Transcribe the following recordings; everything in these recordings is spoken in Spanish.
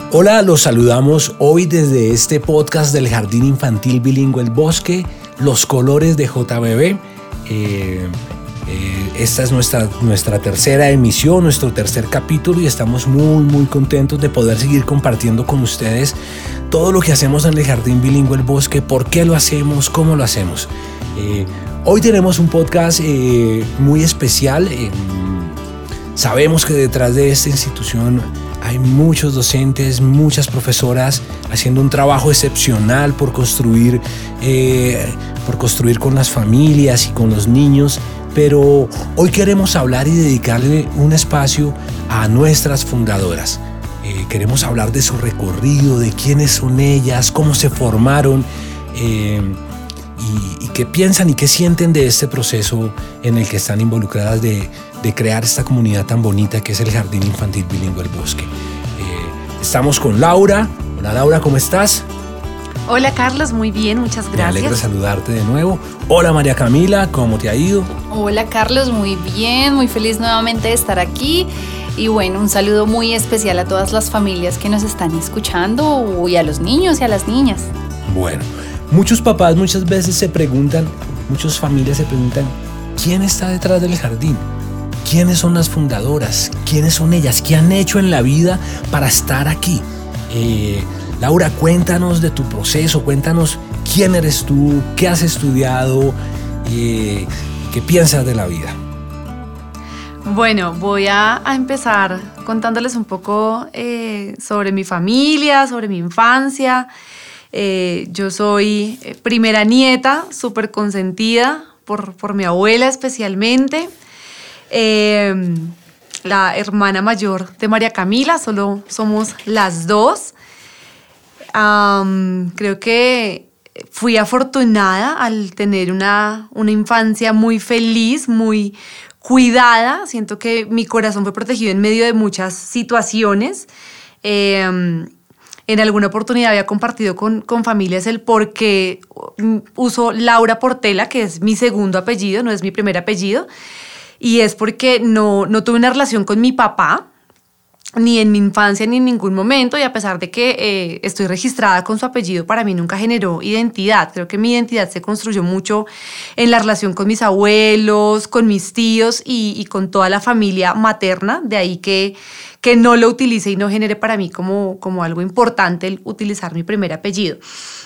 Hola, los saludamos hoy desde este podcast del Jardín Infantil Bilingüe El Bosque, Los Colores de JBB. Esta es nuestra tercera emisión, nuestro tercer capítulo, y estamos muy contentos de poder seguir compartiendo con ustedes todo lo que hacemos en el Jardín Bilingüe El Bosque, por qué lo hacemos, cómo lo hacemos. Hoy tenemos un podcast muy especial. Sabemos que detrás de esta institución hay muchos docentes, muchas profesoras haciendo un trabajo excepcional por construir con las familias y con los niños. Pero hoy queremos hablar y dedicarle un espacio a nuestras fundadoras. Queremos hablar de su recorrido, de quiénes son ellas, cómo se formaron y qué piensan y qué sienten de este proceso en el que están involucradas de crear esta comunidad tan bonita que es el Jardín Infantil Bilingüe El Bosque. Estamos con Laura. Hola Laura, ¿cómo estás? Hola Carlos, muy bien, muchas gracias. Me alegra saludarte de nuevo. Hola María Camila, ¿cómo te ha ido? Hola Carlos, muy bien, muy feliz nuevamente de estar aquí. Y bueno, un saludo muy especial a todas las familias que nos están escuchando y a los niños y a las niñas. Bueno, muchos papás muchas veces se preguntan, muchas familias se preguntan, ¿quién está detrás del jardín? ¿Quiénes son las fundadoras? ¿Quiénes son ellas? ¿Qué han hecho en la vida para estar aquí? Laura, cuéntanos de tu proceso, cuéntanos quién eres tú, qué has estudiado, qué piensas de la vida. Bueno, voy a empezar contándoles un poco sobre mi familia, sobre mi infancia. Yo soy primera nieta, súper consentida por mi abuela especialmente. La hermana mayor de María Camila, solo somos las dos. Creo que fui afortunada al tener una infancia muy feliz, muy cuidada. Siento que mi corazón fue protegido en medio de muchas situaciones. En alguna oportunidad había compartido con familias el por qué uso Laura Portela, que es mi segundo apellido, no es mi primer apellido. Y es porque no tuve una relación con mi papá, ni en mi infancia ni en ningún momento, y a pesar de que estoy registrada con su apellido, para mí nunca generó identidad. Creo que mi identidad se construyó mucho en la relación con mis abuelos, con mis tíos y con toda la familia materna, de ahí que no lo utilice y no genere para mí como algo importante el utilizar mi primer apellido.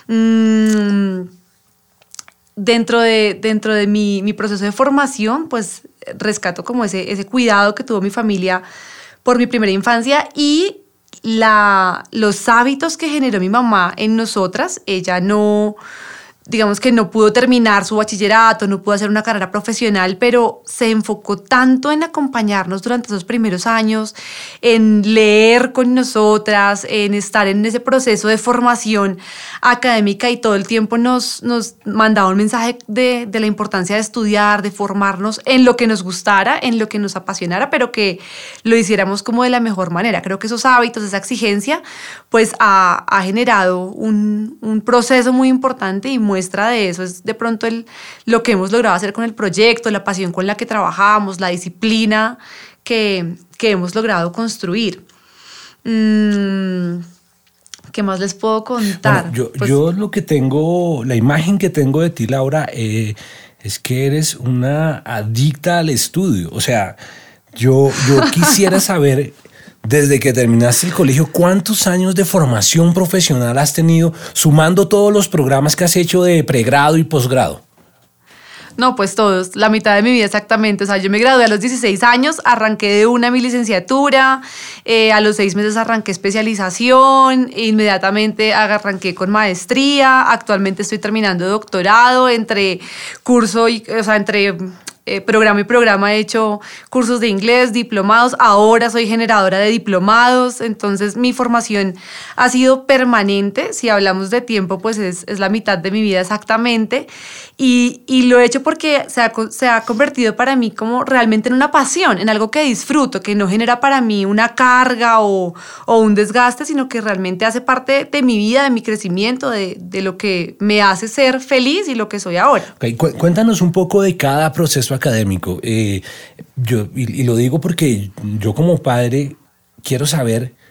Dentro de mi proceso de formación, pues rescato como ese cuidado que tuvo mi familia por mi primera infancia y los hábitos que generó mi mamá en nosotras. Ella digamos que no pudo terminar su bachillerato, no pudo hacer una carrera profesional, pero se enfocó tanto en acompañarnos durante esos primeros años, en leer con nosotras, en estar en ese proceso de formación académica, y todo el tiempo nos mandaba un mensaje de la importancia de estudiar, de formarnos en lo que nos gustara, en lo que nos apasionara, pero que lo hiciéramos como de la mejor manera. Creo que esos hábitos, esa exigencia, pues ha generado un proceso muy importante, y muestra de eso es de pronto lo que hemos logrado hacer con el proyecto, la pasión con la que trabajamos, la disciplina que hemos logrado construir. ¿Qué más les puedo contar? Bueno, yo lo que tengo, la imagen que tengo de ti, Laura, es que eres una adicta al estudio. O sea, yo quisiera saber, desde que terminaste el colegio, ¿cuántos años de formación profesional has tenido, sumando todos los programas que has hecho de pregrado y posgrado? No, pues todos, la mitad de mi vida exactamente. O sea, yo me gradué a los 16 años, arranqué de una mi licenciatura, a los 6 meses arranqué especialización, inmediatamente arranqué con maestría, actualmente estoy terminando doctorado, entre programa y programa he hecho cursos de inglés, diplomados, ahora soy generadora de diplomados. Entonces mi formación ha sido permanente. Si hablamos de tiempo, pues es la mitad de mi vida exactamente, y lo he hecho porque se ha convertido para mí como realmente en una pasión, en algo que disfruto, que no genera para mí una carga o un desgaste, sino que realmente hace parte de mi vida, de mi crecimiento, de lo que me hace ser feliz y lo que soy ahora. Okay, cuéntanos un poco de cada proceso académico. Yo lo digo porque yo como padre quiero saber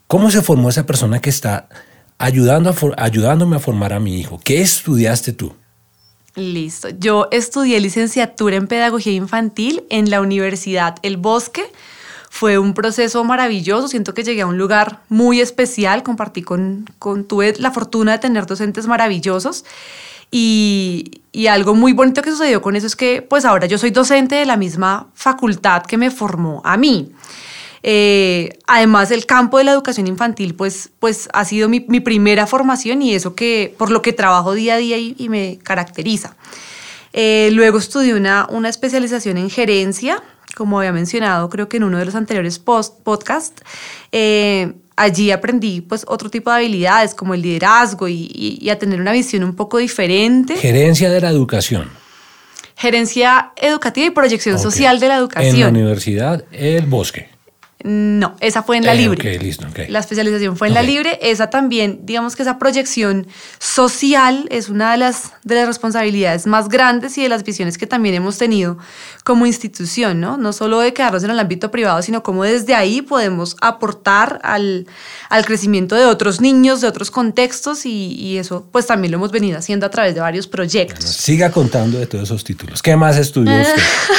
¿Cómo se formó esa persona que está ayudándome a formar a mi hijo? ¿Qué estudiaste tú? Listo. Yo estudié licenciatura en Pedagogía Infantil en la Universidad El Bosque. Fue un proceso maravilloso. Siento que llegué a un lugar muy especial. Tuve la fortuna de tener docentes maravillosos. Y algo muy bonito que sucedió con eso es que pues ahora yo soy docente de la misma facultad que me formó a mí. Además, el campo de la educación infantil pues ha sido mi primera formación y eso por lo que trabajo día a día y me caracteriza. Luego estudié una especialización en gerencia, como había mencionado creo que en uno de los anteriores podcasts. Allí aprendí pues otro tipo de habilidades como el liderazgo y a tener una visión un poco diferente. Gerencia de la educación. Gerencia educativa y proyección social de la educación. En la Universidad El Bosque. No, esa fue en la Libre. Ok, listo, ok. La especialización fue en la Libre. Esa también, digamos que esa proyección social es una de las responsabilidades más grandes y de las visiones que también hemos tenido como institución, ¿no? No solo de quedarnos en el ámbito privado, sino cómo desde ahí podemos aportar al crecimiento de otros niños, de otros contextos y eso pues también lo hemos venido haciendo a través de varios proyectos. Bueno, siga contando de todos esos títulos. ¿Qué más estudió usted?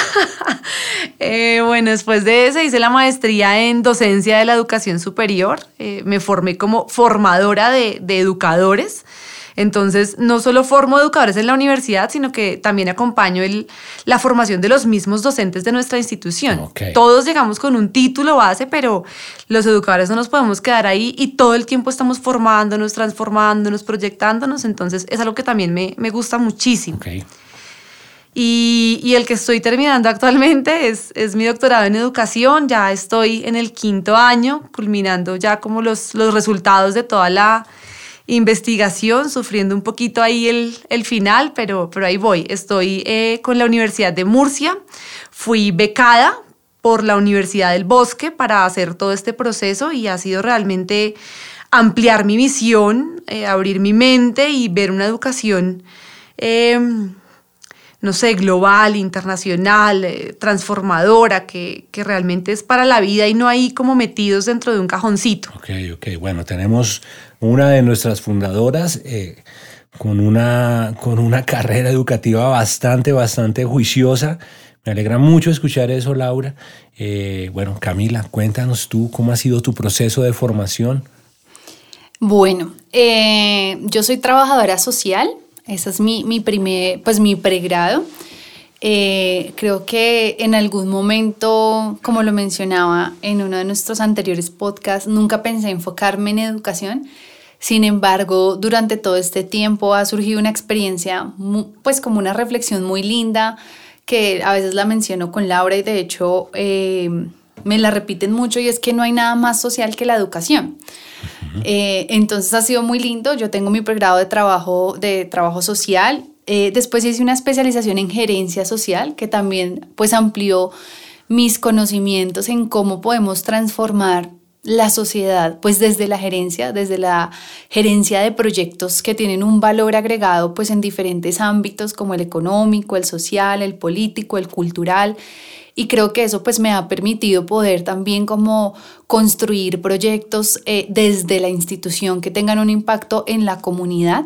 Bueno, después de eso hice la maestría en docencia de la educación superior. Me formé como formadora de educadores. Entonces, no solo formo educadores en la universidad, sino que también acompaño la formación de los mismos docentes de nuestra institución. Okay. Todos llegamos con un título base, pero los educadores no nos podemos quedar ahí y todo el tiempo estamos formándonos, transformándonos, proyectándonos. Entonces, es algo que también me gusta muchísimo. Okay. Y el que estoy terminando actualmente es mi doctorado en educación. Ya estoy en el 5º año, culminando ya como los resultados de toda la investigación, sufriendo un poquito ahí el final, pero ahí voy. Estoy con la Universidad de Murcia. Fui becada por la Universidad del Bosque para hacer todo este proceso y ha sido realmente ampliar mi visión, abrir mi mente y ver una educación no sé, global, internacional, transformadora, que realmente es para la vida y no ahí como metidos dentro de un cajoncito. Ok. Bueno, tenemos una de nuestras fundadoras con una carrera educativa bastante juiciosa. Me alegra mucho escuchar eso, Laura. Bueno, Camila, cuéntanos tú cómo ha sido tu proceso de formación. Bueno, yo soy trabajadora social. Ese es mi pregrado. Creo que en algún momento, como lo mencionaba en uno de nuestros anteriores podcasts, nunca pensé enfocarme en educación. Sin embargo, durante todo este tiempo ha surgido una experiencia, pues como una reflexión muy linda, que a veces la menciono con Laura y de hecho me la repiten mucho, y es que no hay nada más social que la educación. Entonces ha sido muy lindo. Yo tengo mi pregrado de trabajo social. Después hice una especialización en gerencia social que también pues amplió mis conocimientos en cómo podemos transformar la sociedad pues desde la gerencia de proyectos que tienen un valor agregado pues en diferentes ámbitos como el económico, el social, el político, el cultural. Y creo que eso pues me ha permitido poder también como construir proyectos desde la institución que tengan un impacto en la comunidad.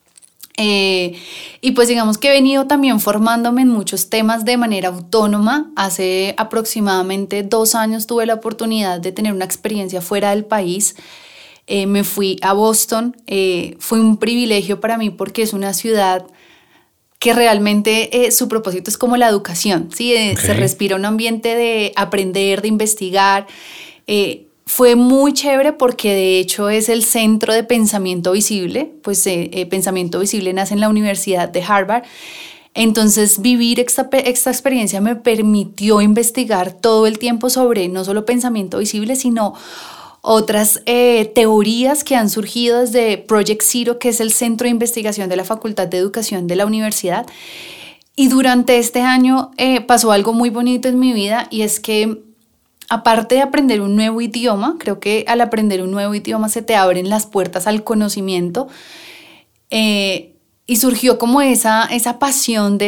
Y pues digamos que he venido también formándome en muchos temas de manera autónoma. Hace aproximadamente 2 años tuve la oportunidad de tener una experiencia fuera del país. Me fui a Boston. Fue un privilegio para mí porque es una ciudad que realmente su propósito es como la educación, ¿sí? Okay. Se respira un ambiente de aprender, de investigar. Fue muy chévere porque de hecho es el centro de Pensamiento Visible, pues Pensamiento Visible nace en la Universidad de Harvard. Entonces vivir esta experiencia me permitió investigar todo el tiempo sobre no solo Pensamiento Visible, sino otras teorías que han surgido desde Project Zero, que es el centro de investigación de la Facultad de Educación de la universidad. Y durante este año pasó algo muy bonito en mi vida, y es que aparte de aprender un nuevo idioma, creo que al aprender un nuevo idioma se te abren las puertas al conocimiento, y surgió como esa pasión de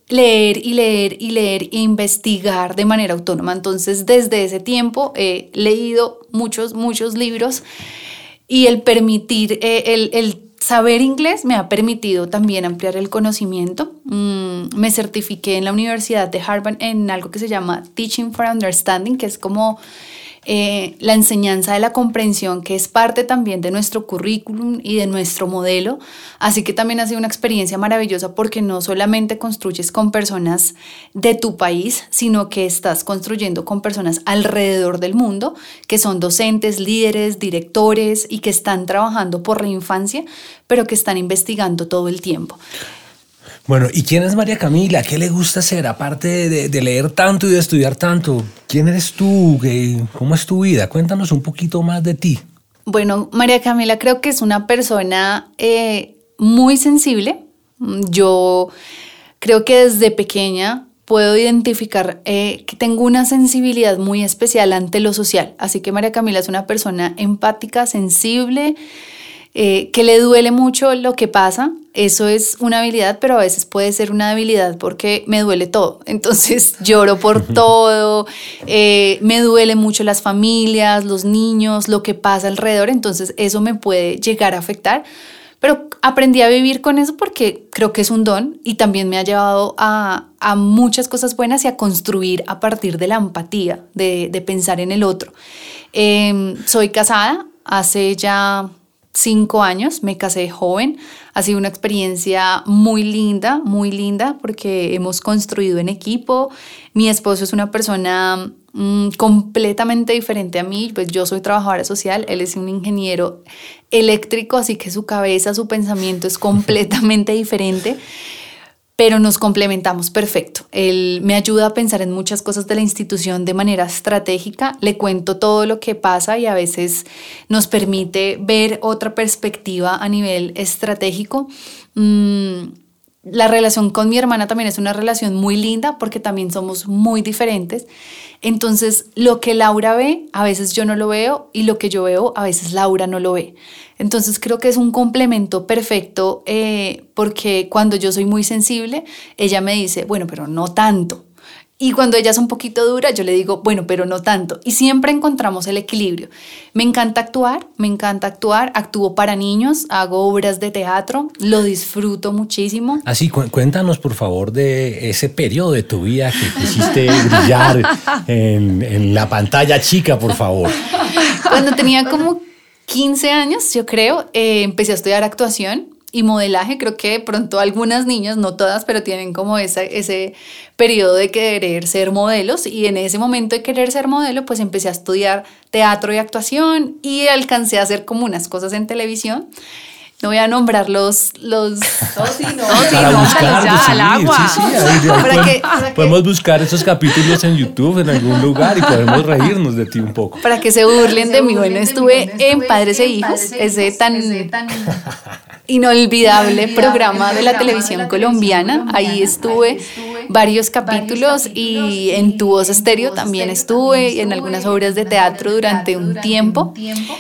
leer y leer y leer e investigar de manera autónoma. Entonces, desde ese tiempo he leído muchos libros y el permitir, el saber inglés me ha permitido también ampliar el conocimiento. Me certifiqué en la Universidad de Harvard en algo que se llama Teaching for Understanding, que es como la enseñanza de la comprensión, que es parte también de nuestro currículum y de nuestro modelo. Así que también ha sido una experiencia maravillosa porque no solamente construyes con personas de tu país, sino que estás construyendo con personas alrededor del mundo, que son docentes, líderes, directores y que están trabajando por la infancia, pero que están investigando todo el tiempo. Bueno, ¿y quién es María Camila? ¿Qué le gusta hacer? Aparte de leer tanto y de estudiar tanto, ¿quién eres tú? ¿Cómo es tu vida? Cuéntanos un poquito más de ti. Bueno, María Camila creo que es una persona muy sensible. Yo creo que desde pequeña puedo identificar que tengo una sensibilidad muy especial ante lo social. Así que María Camila es una persona empática, sensible, que le duele mucho lo que pasa. Eso es una habilidad, pero a veces puede ser una debilidad porque me duele todo. Entonces lloro por todo, me duele mucho las familias, los niños, lo que pasa alrededor. Entonces eso me puede llegar a afectar. Pero aprendí a vivir con eso porque creo que es un don y también me ha llevado a muchas cosas buenas y a construir a partir de la empatía, de pensar en el otro. Soy casada hace ya 5 años, me casé joven. Ha sido una experiencia muy linda porque hemos construido en equipo. Mi esposo es una persona completamente diferente a mí, pues yo soy trabajadora social, él es un ingeniero eléctrico, así que su cabeza, su pensamiento es completamente diferente, pero nos complementamos perfecto. Él me ayuda a pensar en muchas cosas de la institución de manera estratégica, le cuento todo lo que pasa y a veces nos permite ver otra perspectiva a nivel estratégico. La relación con mi hermana también es una relación muy linda porque también somos muy diferentes. Entonces, lo que Laura ve, a veces yo no lo veo y lo que yo veo, a veces Laura no lo ve. Entonces, creo que es un complemento perfecto porque cuando yo soy muy sensible, ella me dice, bueno, pero no tanto. Y cuando ella es un poquito dura, yo le digo, bueno, pero no tanto. Y siempre encontramos el equilibrio. Me encanta actuar, actúo para niños, hago obras de teatro, lo disfruto muchísimo. Así, cuéntanos por favor de ese periodo de tu vida que quisiste brillar en la pantalla chica, por favor. Cuando tenía como 15 años, yo creo, empecé a estudiar actuación y modelaje. Creo que de pronto algunas niñas, no todas, pero tienen como ese periodo de querer ser modelos, y en ese momento de querer ser modelo pues empecé a estudiar teatro y actuación y alcancé a hacer como unas cosas en televisión. No voy a nombrar los para buscar, ya, al agua. Podemos buscar esos capítulos en YouTube en algún lugar y podemos reírnos de ti un poco. Para que se burlen de mí. Bueno, estuve en Padres e Hijos, ese tan inolvidable programa de la televisión colombiana. Ahí estuve varios capítulos y en Tu Voz Estéreo también estuve, y en algunas obras de teatro durante un tiempo.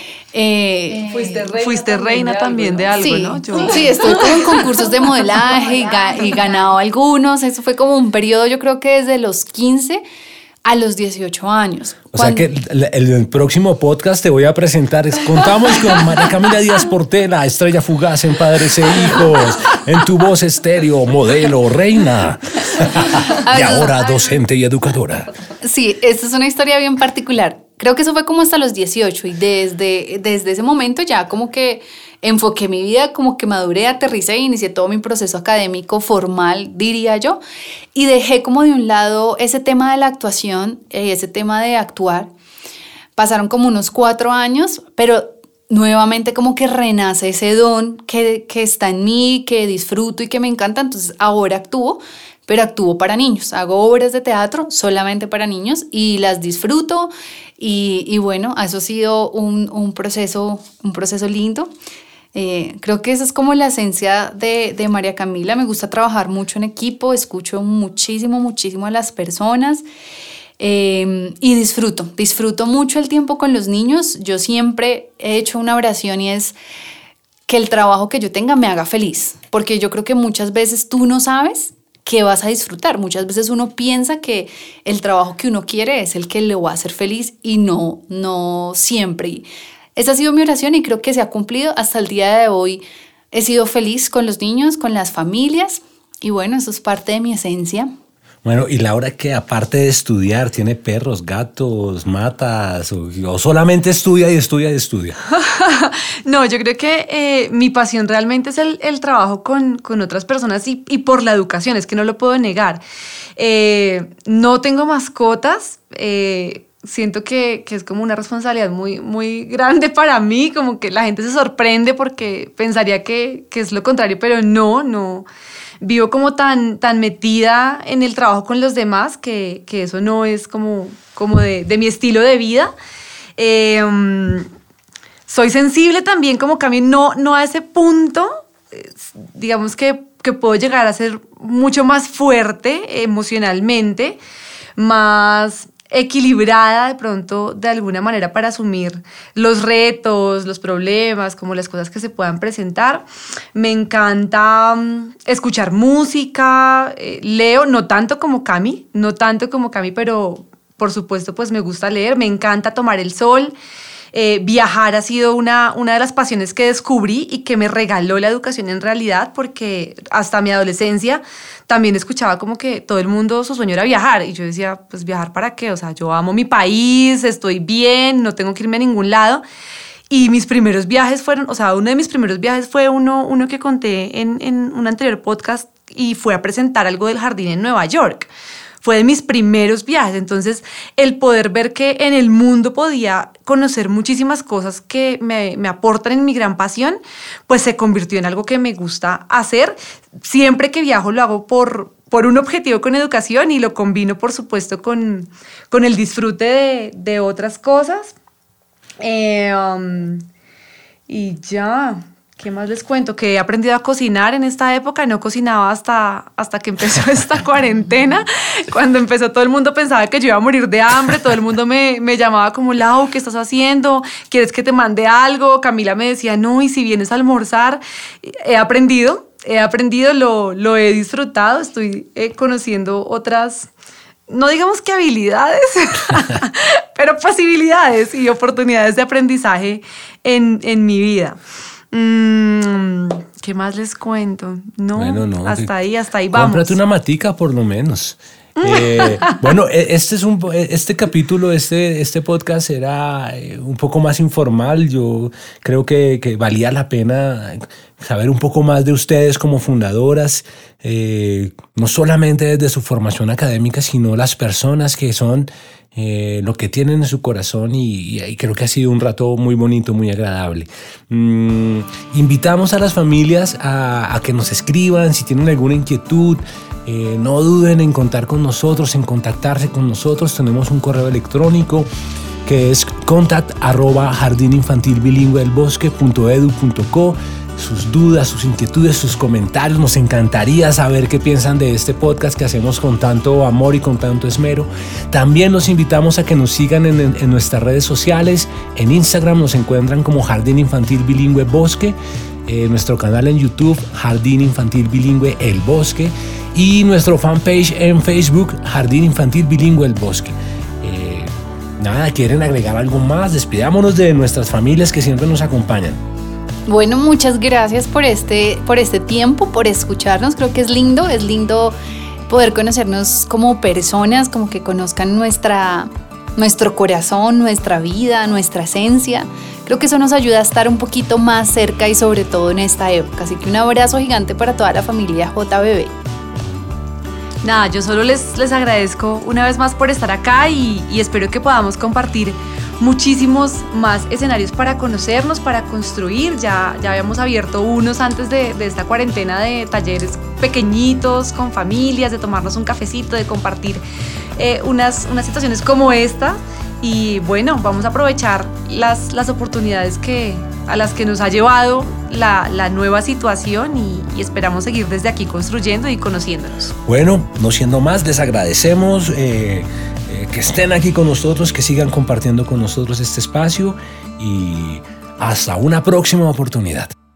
Fuiste reina también de algo, sí, ¿no? Sí, estuve como en concursos de modelaje y ganado algunos. Eso fue como un periodo, yo creo que desde los 15 a los 18 años. O sea que el próximo podcast te voy a presentar. Contamos con María Camila Díaz Portela, estrella fugaz en Padres e Hijos, en Tu Voz Estéreo, modelo, reina. Y ahora docente y educadora. Sí, esta es una historia bien particular. Creo que eso fue como hasta los 18 y desde ese momento ya como que enfoqué mi vida, como que maduré, aterricé e inicié todo mi proceso académico formal, diría yo, y dejé como de un lado ese tema de la actuación, ese tema de actuar. Pasaron como unos 4 años, pero nuevamente como que renace ese don que está en mí, que disfruto y que me encanta. Entonces ahora actúo, pero actúo para niños. Hago obras de teatro solamente para niños y las disfruto. Y bueno, eso ha sido un proceso lindo. Creo que esa es como la esencia de María Camila. Me gusta trabajar mucho en equipo, escucho muchísimo a las personas y disfruto mucho el tiempo con los niños. Yo siempre he hecho una oración y es que el trabajo que yo tenga me haga feliz, porque yo creo que muchas veces tú no sabes ¿qué vas a disfrutar? Muchas veces uno piensa que el trabajo que uno quiere es el que le va a hacer feliz y no siempre. Y esa ha sido mi oración y creo que se ha cumplido. Hasta el día de hoy he sido feliz con los niños, con las familias y bueno, eso es parte de mi esencia. Bueno, y Laura, que aparte de estudiar, ¿tiene perros, gatos, matas o solamente estudia y estudia y estudia? No, yo creo que mi pasión realmente es el trabajo con otras personas y por la educación, es que no lo puedo negar. No tengo mascotas, siento que es como una responsabilidad muy, muy grande para mí, como que la gente se sorprende porque pensaría que es lo contrario, pero no. Vivo como tan metida en el trabajo con los demás que eso no es como de mi estilo de vida. Soy sensible también, como Cami, no a ese punto. Digamos que puedo llegar a ser mucho más fuerte emocionalmente, más equilibrada de pronto de alguna manera para asumir los retos, los problemas, como las cosas que se puedan presentar. Me encanta escuchar música, leo, no tanto como Cami, pero por supuesto pues me gusta leer, me encanta tomar el sol. Viajar ha sido una de las pasiones que descubrí y que me regaló la educación en realidad, porque hasta mi adolescencia también escuchaba como que todo el mundo su sueño era viajar y yo decía, pues ¿viajar para qué? O sea, yo amo mi país, estoy bien, no tengo que irme a ningún lado. Y mis primeros viajes fueron, o sea, uno de mis primeros viajes fue uno que conté en un anterior podcast y fue a presentar algo del jardín en Nueva York. Fue de mis primeros viajes, entonces el poder ver que en el mundo podía conocer muchísimas cosas que me aportan en mi gran pasión, pues se convirtió en algo que me gusta hacer. Siempre que viajo lo hago por un objetivo con educación y lo combino, por supuesto, con el disfrute de otras cosas. Y ya... ¿Qué más les cuento? Que he aprendido a cocinar en esta época. No cocinaba hasta que empezó esta cuarentena. Cuando empezó, todo el mundo pensaba que yo iba a morir de hambre. Todo el mundo me llamaba como, Lau, ¿qué estás haciendo? ¿Quieres que te mande algo? Camila me decía, no, ¿y si vienes a almorzar? He aprendido, lo he disfrutado. Estoy conociendo otras, no digamos que habilidades, pero posibilidades y oportunidades de aprendizaje en mi vida. ¿Qué más les cuento? No, hasta ahí vamos. Cómprate una matica por lo menos. Bueno, este capítulo, este podcast era un poco más informal. Yo creo que valía la pena saber un poco más de ustedes como fundadoras, no solamente desde su formación académica, sino las personas que son, lo que tienen en su corazón y creo que ha sido un rato muy bonito, muy agradable. Invitamos a las familias a que nos escriban si tienen alguna inquietud. No duden en contar con nosotros, en contactarse con nosotros. Tenemos un correo electrónico que es contact@jardininfantilbilingüelbosque.edu.co. Sus dudas, sus inquietudes, sus comentarios. Nos encantaría saber qué piensan de este podcast que hacemos con tanto amor y con tanto esmero. También los invitamos a que nos sigan en nuestras redes sociales. En Instagram nos encuentran como Jardín Infantil Bilingüe Bosque. Nuestro canal en YouTube, Jardín Infantil Bilingüe El Bosque. Y nuestro fanpage en Facebook, Jardín Infantil Bilingüe El Bosque. Nada, ¿quieren agregar algo más? Despidámonos de nuestras familias que siempre nos acompañan. Bueno, muchas gracias por este tiempo, por escucharnos. Creo que es lindo poder conocernos como personas, como que conozcan nuestro corazón, nuestra vida, nuestra esencia. Creo que eso nos ayuda a estar un poquito más cerca y sobre todo en esta época. Así que un abrazo gigante para toda la familia JBB. Nada, yo solo les agradezco una vez más por estar acá y espero que podamos compartir muchísimos más escenarios para conocernos, para construir. Ya habíamos abierto unos antes de esta cuarentena de talleres pequeñitos con familias, de tomarnos un cafecito, de compartir unas situaciones como esta. Y bueno, vamos a aprovechar las oportunidades a las que nos ha llevado la nueva situación y esperamos seguir desde aquí construyendo y conociéndonos. Bueno, no siendo más, les agradecemos que estén aquí con nosotros, que sigan compartiendo con nosotros este espacio y hasta una próxima oportunidad.